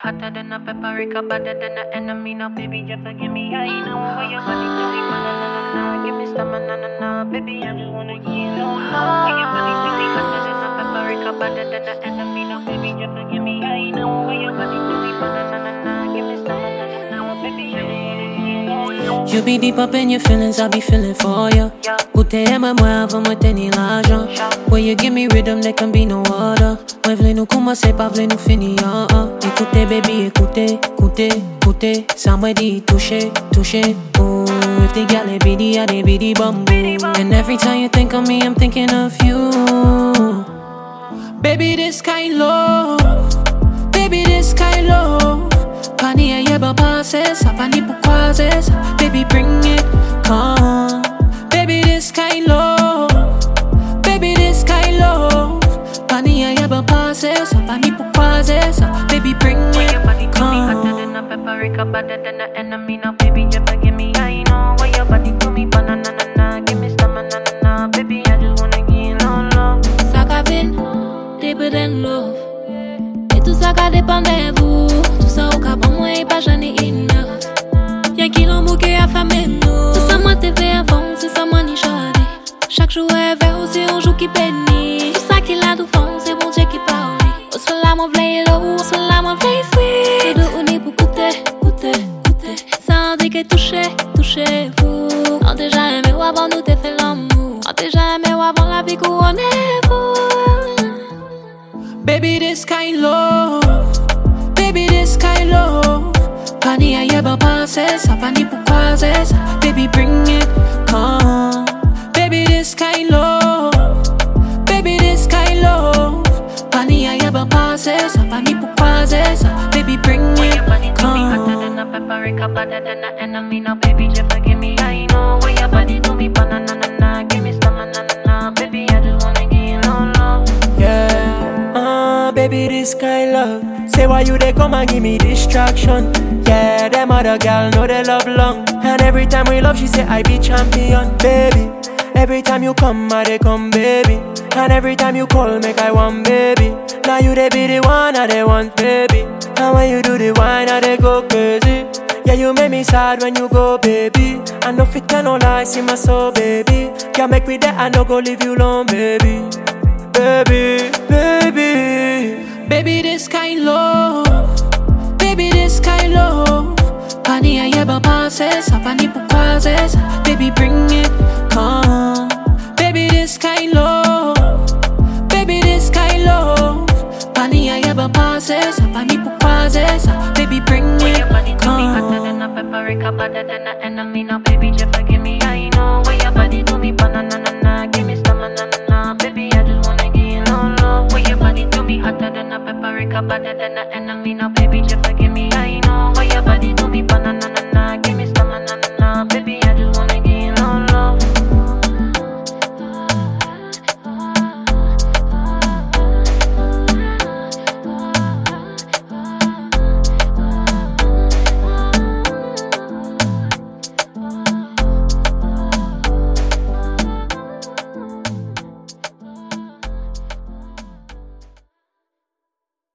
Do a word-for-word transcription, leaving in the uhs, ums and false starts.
Hotter than a paprika, better than an enemy. Now, baby, just forgive me. I know where your body to me. Na na na na, give me some na na na, baby. I just wanna get on. Where your body to me, hotter than a paprika, better than an enemy. Now, baby, just forgive me. I know where your body to me. Na na na na, give me some na na na, baby. I just wanna get on. You be deep up in your feelings, I be feeling for you. Où t'es moi, avant moi t'es ni l'argent. When you give me rhythm, there can be no order. Moi v'lais nous commencer, pas v'lais nous finir. Écoutez baby, écoutez, écoutez, écoutez. Ça m'a dit toucher, toucher. Ooh, if they got it, biddy, I they biddy bumbo. And every time you think of me, I'm thinking of you. Baby, this kind love. Baby, this kind love. Pani a yeba passe, ça pani pour croiser ça. Baby, bring it, come. Baby, this kind love. Baby, this kind love. Pani a yeba passe, ça pani pour croiser ça. Baby, bring it, come. Hotter than a paprika, better than an enemy. Now, baby, just forgive me. I know where your body to me, but na na na na, give me some na na na, baby. I just wanna get on love. Ça cabine, deeper than love. Et tout ça qu'a dépend de vous. Tout ça au cas pour moi et pas j'en ai enough. Y'a qui l'ont bouqué à famille nous. Tout ça moi t'es fait avant, c'est ça moi ni chardé. Chaque jour est vert aussi un jour qui bénit. Tout ça qui l'a tout fond, c'est bon Dieu qui parle. Au sol là mon v'lay low, au sol là mon v'lay sweet. Tout on est pour goûter, goûter, goûter. Ça en dit que touchez, touchez-vous. On t'a jamais aimé ou avant nous t'es fait l'amour. On t'a jamais aimé ou avant la vie couronnez-vous. Baby, this kind love. Baby, this kind love. Pani a yeba passe, ça pani pour croiser ça. Baby, bring it, come. Baby, this kind love. Baby, this kind love. Pani a yeba passe, ça pani pour croiser ça. Baby, bring Where your body it, to me, hotter come. than a paprika, better than an enemy. Now, baby, just forgive me. I know where your body to me, but na na na na, give me some na na na, baby. I just wanna get on love. Yeah, uh, baby, this kind love. Say why you they come and give me distraction. Yeah, them other gal know they love long. And every time we love, she say I be champion, baby. Every time you come, I they come, baby. And every time you call, make I want, baby. Now you they be the one I they want, baby. And when you do the wine, I they go crazy. Yeah, you make me sad when you go, baby. I know fit tell no lies in my soul, baby. Can't make me there, I no go leave you alone, baby. Baby, baby. Baby, this kind love. Baby, this kind love. Pani a yeba passe, ça pani pour croiser ça. Baby, bring it, come. Baby, this kind love. Baby, this kind love. Pani a yeba passe, ça pani pour croiser ça. Baby, bring Where your it, body to me, hotter come. than a paprika, better than an enemy. Now, baby, just forgive me. I know where your body to me, but na na na na, give me some na na na, baby. I just wanna get on love. Where your body to me, hotter than a paprika, better than an enemy. Now, baby, just forgive me.